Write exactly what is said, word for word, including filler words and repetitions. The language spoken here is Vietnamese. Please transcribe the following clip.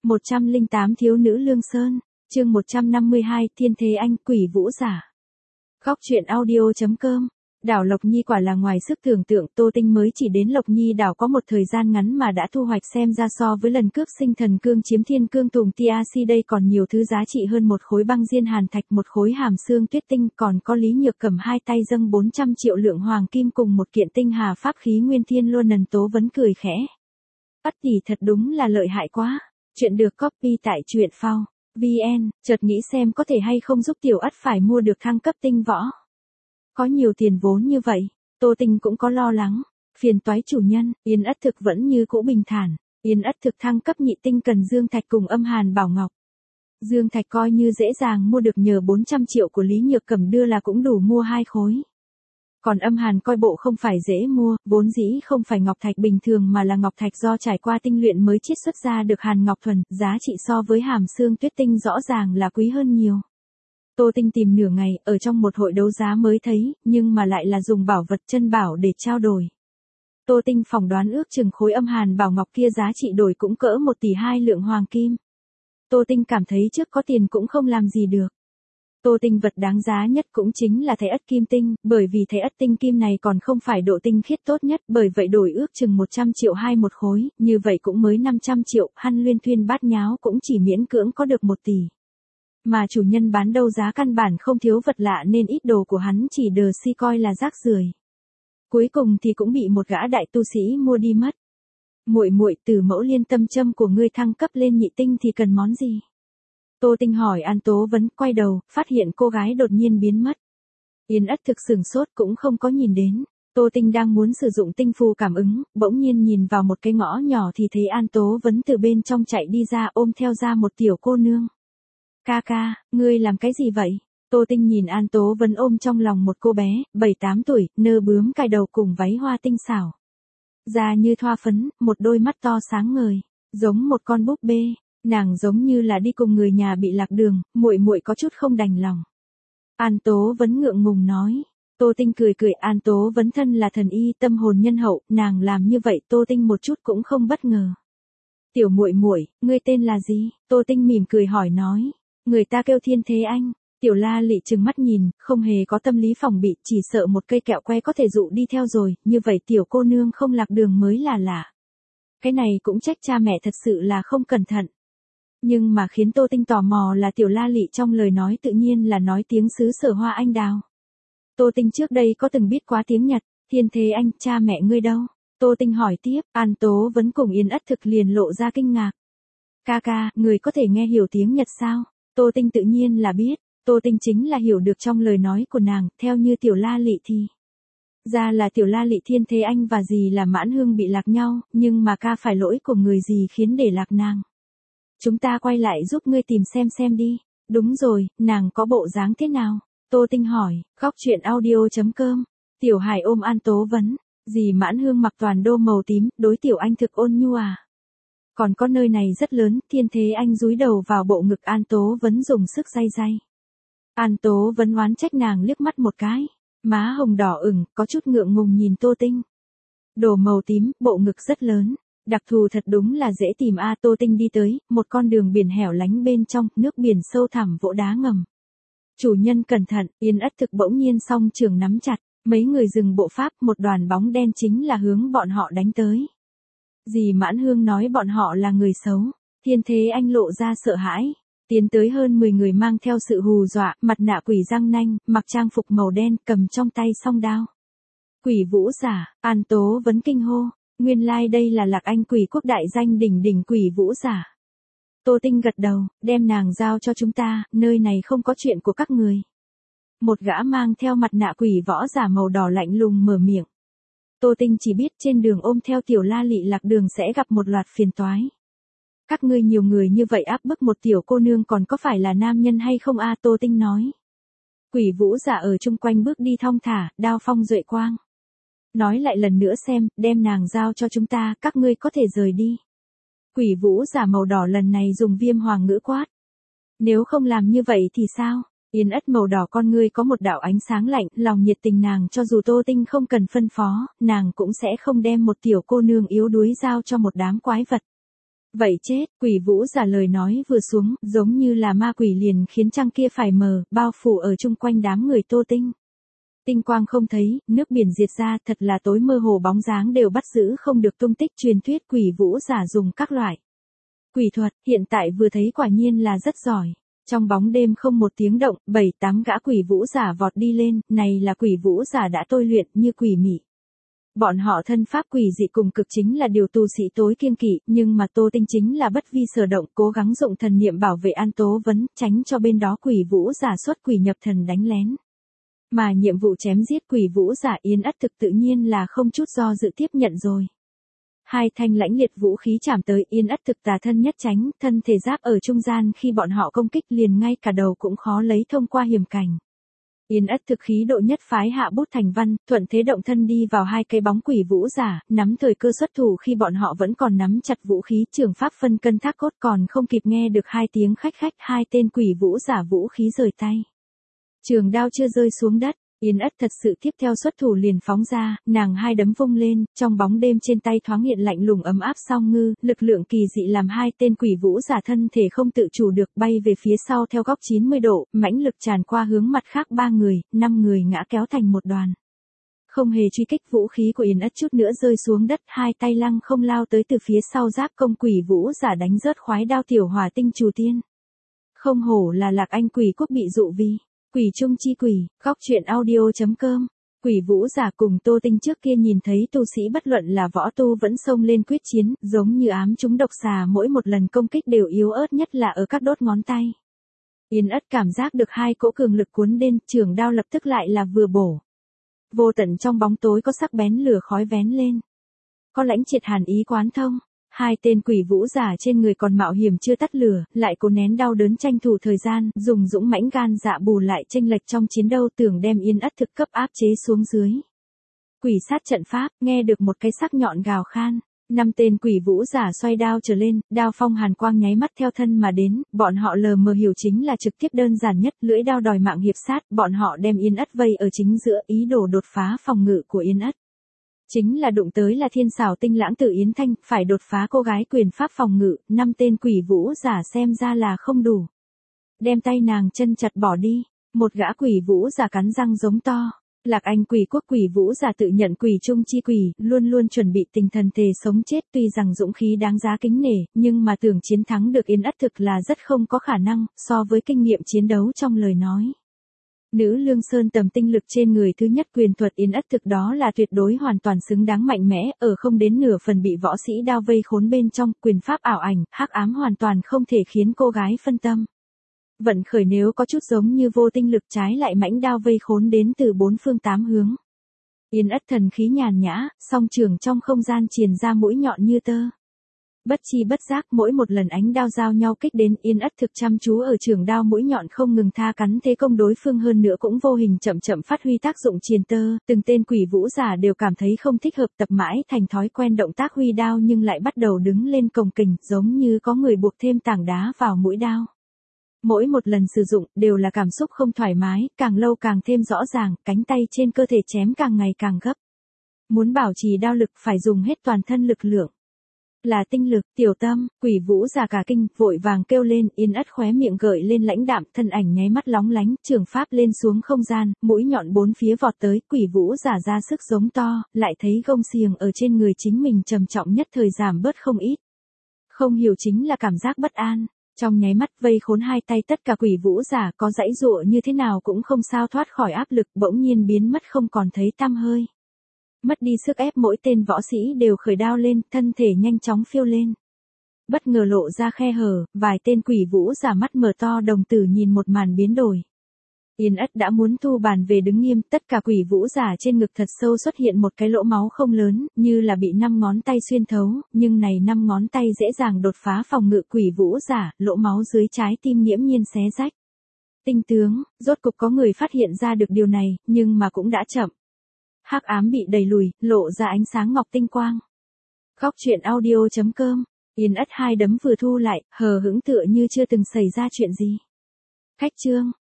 một trăm lẻ tám Thiếu nữ Lương Sơn, chương một trăm năm mươi hai Thiên Thế Anh Quỷ Vũ Giả. Góc truyện audio chấm com. Đảo Lộc Nhi quả là ngoài sức tưởng tượng, Tô Tinh mới chỉ đến Lộc Nhi đảo có một thời gian ngắn mà đã thu hoạch, xem ra so với lần cướp sinh thần cương chiếm thiên cương tùng Tiac đây còn nhiều thứ giá trị hơn, một khối băng diên hàn thạch, một khối hàm xương tuyết tinh, còn có Lý Nhược cầm hai tay dâng bốn trăm triệu lượng hoàng kim cùng một kiện tinh hà pháp khí nguyên thiên luôn. Nần Tố vẫn cười khẽ. Ất tỷ thật đúng là lợi hại quá. Chuyện được copy tại truyện phao vn, chợt nghĩ xem có thể hay không giúp tiểu Ất phải mua được thăng cấp tinh võ. Có nhiều tiền vốn như vậy, Tô Tinh cũng có lo lắng. Phiền toái chủ nhân, Yên Ất thực vẫn như cũ bình thản. Yên Ất thực thăng cấp nhị tinh cần dương thạch cùng âm hàn bảo ngọc. Dương thạch coi như dễ dàng mua được, nhờ bốn trăm triệu của Lý Nhược Cẩm đưa là cũng đủ mua hai khối. Còn âm hàn coi bộ không phải dễ mua, vốn dĩ không phải ngọc thạch bình thường mà là ngọc thạch do trải qua tinh luyện mới chiết xuất ra được hàn ngọc thuần, giá trị so với hàm xương tuyết tinh rõ ràng là quý hơn nhiều. Tô Tinh tìm nửa ngày, ở trong một hội đấu giá mới thấy, nhưng mà lại là dùng bảo vật chân bảo để trao đổi. Tô Tinh phỏng đoán ước chừng khối âm hàn bảo ngọc kia giá trị đổi cũng cỡ một tỷ hai lượng hoàng kim. Tô Tinh cảm thấy trước có tiền cũng không làm gì được. Tô Tinh vật đáng giá nhất cũng chính là Thái Ất kim tinh, bởi vì Thái Ất tinh kim này còn không phải độ tinh khiết tốt nhất, bởi vậy đổi ước chừng một trăm triệu hai một khối, như vậy cũng mới năm trăm triệu, Hăn Luyên Thuyên bát nháo cũng chỉ miễn cưỡng có được một tỷ. Mà chủ nhân bán đấu giá căn bản không thiếu vật lạ nên ít đồ của hắn chỉ đờ si coi là rác rưởi. Cuối cùng thì cũng bị một gã đại tu sĩ mua đi mất. Muội muội, Tử Mẫu Liên tâm châm của ngươi thăng cấp lên nhị tinh thì cần món gì? Tô Tinh hỏi An Tố Vấn, quay đầu, phát hiện cô gái đột nhiên biến mất. Yên Ất thực sửng sốt cũng không có nhìn đến. Tô Tinh đang muốn sử dụng tinh phù cảm ứng, bỗng nhiên nhìn vào một cái ngõ nhỏ thì thấy An Tố Vấn từ bên trong chạy đi ra, ôm theo ra một tiểu cô nương. Ca ca, ngươi làm cái gì vậy? Tô Tinh nhìn An Tố Vấn ôm trong lòng một cô bé, bảy tám tuổi, nơ bướm cài đầu cùng váy hoa tinh xảo. Da như thoa phấn, một đôi mắt to sáng ngời, giống một con búp bê. Nàng giống như là đi cùng người nhà bị lạc đường, muội muội có chút không đành lòng. An Tố Vấn ngượng ngùng nói. Tô Tinh cười cười, An Tố Vấn thân là thần y, tâm hồn nhân hậu, nàng làm như vậy Tô Tinh một chút cũng không bất ngờ. Tiểu muội muội, ngươi tên là gì? Tô Tinh mỉm cười hỏi nói. Người ta kêu Thiên Thế Anh. Tiểu La Lị trừng mắt nhìn, không hề có tâm lý phòng bị, chỉ sợ một cây kẹo que có thể dụ đi theo rồi, như vậy tiểu cô nương không lạc đường mới là lạ. Cái này cũng trách cha mẹ thật sự là không cẩn thận. Nhưng mà khiến Tô Tinh tò mò là Tiểu La Lị trong lời nói tự nhiên là nói tiếng xứ Sở Hoa Anh Đào. Tô Tinh trước đây có từng biết quá tiếng Nhật. Thiên Thế Anh, cha mẹ ngươi đâu? Tô Tinh hỏi tiếp. An Tố Vấn cùng Yên Ất thực liền lộ ra kinh ngạc. Ca ca, người có thể nghe hiểu tiếng Nhật sao? Tô Tinh tự nhiên là biết. Tô Tinh chính là hiểu được trong lời nói của nàng, theo như Tiểu La Lị thì ra là Tiểu La Lị Thiên Thế Anh và dì là Mãn Hương bị lạc nhau, nhưng mà ca phải lỗi của người gì khiến để lạc nàng. Chúng ta quay lại giúp ngươi tìm xem xem đi. Đúng rồi, nàng có bộ dáng thế nào? Tô Tinh hỏi. Góc truyện audio chấm com. Tiểu Hải ôm An Tố Vấn. Dì Mãn Hương mặc toàn đô màu tím, đối Tiểu Anh thực ôn nhu à. Còn có nơi này rất lớn, Thiên Thế Anh dúi đầu vào bộ ngực An Tố Vấn dùng sức day day. An Tố Vấn oán trách nàng liếc mắt một cái. Má hồng đỏ ửng, có chút ngượng ngùng nhìn Tô Tinh. Đồ màu tím, bộ ngực rất lớn. Đặc thù thật đúng là dễ tìm a. Tô Tinh đi tới, một con đường biển hẻo lánh bên trong, nước biển sâu thẳm vỗ đá ngầm. Chủ nhân cẩn thận, Yên Ất thực bỗng nhiên song trường nắm chặt, mấy người dừng bộ pháp, một đoàn bóng đen chính là hướng bọn họ đánh tới. Dì Mãn Hương nói bọn họ là người xấu. Thiên Thế Anh lộ ra sợ hãi. Tiến tới hơn mười người mang theo sự hù dọa, mặt nạ quỷ răng nanh, mặc trang phục màu đen, cầm trong tay song đao. Quỷ vũ giả, An Tố Vấn kinh hô. Nguyên lai like đây là Lạc Anh quỷ quốc đại danh đỉnh đỉnh quỷ vũ giả. Tô Tinh gật đầu, đem nàng giao cho chúng ta, nơi này không có chuyện của các người. Một gã mang theo mặt nạ quỷ võ giả màu đỏ lạnh lùng mở miệng. Tô Tinh chỉ biết trên đường ôm theo Tiểu La Lị lạc đường sẽ gặp một loạt phiền toái. Các ngươi nhiều người như vậy áp bức một tiểu cô nương còn có phải là nam nhân hay không a? Tô Tinh nói. Quỷ vũ giả ở chung quanh bước đi thong thả, đao phong duệ quang. Nói lại lần nữa xem, đem nàng giao cho chúng ta, các ngươi có thể rời đi. Quỷ vũ giả màu đỏ lần này dùng viêm hoàng ngữ quát. Nếu không làm như vậy thì sao? Yên Ất màu đỏ con ngươi có một đạo ánh sáng lạnh, lòng nhiệt tình nàng cho dù Tô Tinh không cần phân phó, nàng cũng sẽ không đem một tiểu cô nương yếu đuối giao cho một đám quái vật. Vậy chết, quỷ vũ giả lời nói vừa xuống, giống như là ma quỷ liền khiến trăng kia phải mờ, bao phủ ở chung quanh đám người Tô Tinh. Tinh quang không thấy, nước biển diệt ra, thật là tối mơ hồ bóng dáng đều bắt giữ không được tung tích. Truyền thuyết quỷ vũ giả dùng các loại quỷ thuật, hiện tại vừa thấy quả nhiên là rất giỏi. Trong bóng đêm không một tiếng động, bảy tám gã quỷ vũ giả vọt đi lên, này là quỷ vũ giả đã tôi luyện như quỷ mị. Bọn họ thân pháp quỷ dị cùng cực chính là điều tu sĩ tối kiêng kỵ, nhưng mà Tô Tinh chính là bất vi sở động, cố gắng dụng thần niệm bảo vệ An Tố Vấn, tránh cho bên đó quỷ vũ giả xuất quỷ nhập thần đánh lén. Mà nhiệm vụ chém giết quỷ vũ giả Yến Ất Thực tự nhiên là không chút do dự tiếp nhận rồi. Hai thanh lãnh liệt vũ khí chạm tới, Yến Ất Thực tà thân nhất tránh, thân thể giáp ở trung gian, khi bọn họ công kích liền ngay cả đầu cũng khó lấy thông qua hiểm cảnh. Yến Ất Thực khí độ nhất phái hạ bút thành văn, thuận thế động thân đi vào hai cây bóng quỷ vũ giả, nắm thời cơ xuất thủ khi bọn họ vẫn còn nắm chặt vũ khí, trường pháp phân cân thác cốt, còn không kịp nghe được hai tiếng khách khách, hai tên quỷ vũ giả vũ khí rời tay. Trường đao chưa rơi xuống đất, Yến Ất thật sự tiếp theo xuất thủ liền phóng ra, nàng hai đấm vung lên, trong bóng đêm trên tay thoáng hiện lạnh lùng ấm áp song ngư, lực lượng kỳ dị làm hai tên quỷ vũ giả thân thể không tự chủ được bay về phía sau theo góc chín mươi độ, mãnh lực tràn qua hướng mặt khác ba người, năm người ngã kéo thành một đoàn. Không hề truy kích, vũ khí của Yến Ất chút nữa rơi xuống đất, hai tay lăng không lao tới từ phía sau giáp công quỷ vũ giả đánh rớt khoái đao tiểu hỏa tinh trù tiên. Không hổ là Lạc Anh quỷ quốc bị dụ vi. Quỷ trung chi quỷ, góc truyện audio.com. Quỷ vũ giả cùng Tô Tinh trước kia nhìn thấy tu sĩ bất luận là võ tu vẫn xông lên quyết chiến, giống như ám trúng độc xà, mỗi một lần công kích đều yếu ớt nhất là ở các đốt ngón tay. Yến Ất cảm giác được hai cỗ cường lực cuốn lên, trường đao lập tức lại là vừa bổ. Vô tận trong bóng tối có sắc bén lửa khói vén lên. Có lãnh triệt hàn ý quán thông. Hai tên quỷ vũ giả trên người còn mạo hiểm chưa tắt lửa, lại cố nén đau đớn tranh thủ thời gian, dùng dũng mãnh gan dạ bù lại chênh lệch trong chiến đấu, tưởng đem Yến Ất Thực cấp áp chế xuống dưới. Quỷ sát trận pháp, nghe được một cái sắc nhọn gào khan, năm tên quỷ vũ giả xoay đao trở lên, đao phong hàn quang nháy mắt theo thân mà đến, bọn họ lờ mờ hiểu chính là trực tiếp đơn giản nhất, lưỡi đao đòi mạng hiệp sát, bọn họ đem Yến Ất vây ở chính giữa, ý đồ đột phá phòng ngự của Yến Ất. Chính là đụng tới là thiên xảo tinh lãng tử Yến Thanh, phải đột phá cô gái quyền pháp phòng ngự, năm tên quỷ vũ giả xem ra là không đủ. Đem tay nàng chân chặt bỏ đi, một gã quỷ vũ giả cắn răng giống to. Lạc Anh quỷ quốc quỷ vũ giả tự nhận quỷ trung chi quỷ, luôn luôn chuẩn bị tinh thần thề sống chết, tuy rằng dũng khí đáng giá kính nể, nhưng mà tưởng chiến thắng được Yến Ất Thực là rất không có khả năng, so với kinh nghiệm chiến đấu trong lời nói. Nữ Lương Sơn tầm tinh lực trên người thứ nhất quyền thuật Yến Ất Thực đó là tuyệt đối hoàn toàn xứng đáng mạnh mẽ, ở không đến nửa phần bị võ sĩ đao vây khốn bên trong, quyền pháp ảo ảnh, hắc ám hoàn toàn không thể khiến cô gái phân tâm. Vận khởi nếu có chút giống như vô tinh lực, trái lại mãnh đao vây khốn đến từ bốn phương tám hướng. Yến Ất thần khí nhàn nhã, song trường trong không gian truyền ra mũi nhọn như tơ. Bất chi bất giác mỗi một lần ánh đao giao nhau kích đến, Yến Ất Thực chăm chú ở trường đao mũi nhọn không ngừng tha cắn thế công đối phương, hơn nữa cũng vô hình chậm chậm phát huy tác dụng truyền tơ, từng tên quỷ vũ giả đều cảm thấy không thích hợp, tập mãi thành thói quen động tác huy đao nhưng lại bắt đầu đứng lên cồng kềnh, giống như có người buộc thêm tảng đá vào mũi đao. Mỗi một lần sử dụng đều là cảm xúc không thoải mái, càng lâu càng thêm rõ ràng, cánh tay trên cơ thể chém càng ngày càng gấp. Muốn bảo trì đao lực phải dùng hết toàn thân lực lượng. Là tinh lực, tiểu tâm, quỷ vũ giả cả kinh, vội vàng kêu lên, Yến Ất khóe miệng gợi lên lãnh đạm, thân ảnh nháy mắt lóng lánh, trường pháp lên xuống không gian, mũi nhọn bốn phía vọt tới, quỷ vũ giả ra sức giống to, lại thấy gông xiềng ở trên người chính mình trầm trọng nhất thời giảm bớt không ít. Không hiểu chính là cảm giác bất an, trong nháy mắt vây khốn hai tay tất cả quỷ vũ giả, có dãy dụa như thế nào cũng không sao thoát khỏi áp lực, bỗng nhiên biến mất không còn thấy tăm hơi. Mất đi sức ép, mỗi tên võ sĩ đều khởi đao lên, thân thể nhanh chóng phiêu lên. Bất ngờ lộ ra khe hở, vài tên quỷ vũ giả mắt mở to đồng tử nhìn một màn biến đổi. Yến Ất đã muốn thu bàn về đứng nghiêm, tất cả quỷ vũ giả trên ngực thật sâu xuất hiện một cái lỗ máu không lớn, như là bị năm ngón tay xuyên thấu, nhưng này năm ngón tay dễ dàng đột phá phòng ngự quỷ vũ giả, lỗ máu dưới trái tim nghiễm nhiên xé rách. Tinh tướng, rốt cục có người phát hiện ra được điều này, nhưng mà cũng đã chậm. Hắc ám bị đẩy lùi, lộ ra ánh sáng ngọc tinh quang. Góc truyện audio.com. Yến Ất hai đấm vừa thu lại, hờ hững tựa như chưa từng xảy ra chuyện gì. Khách chương,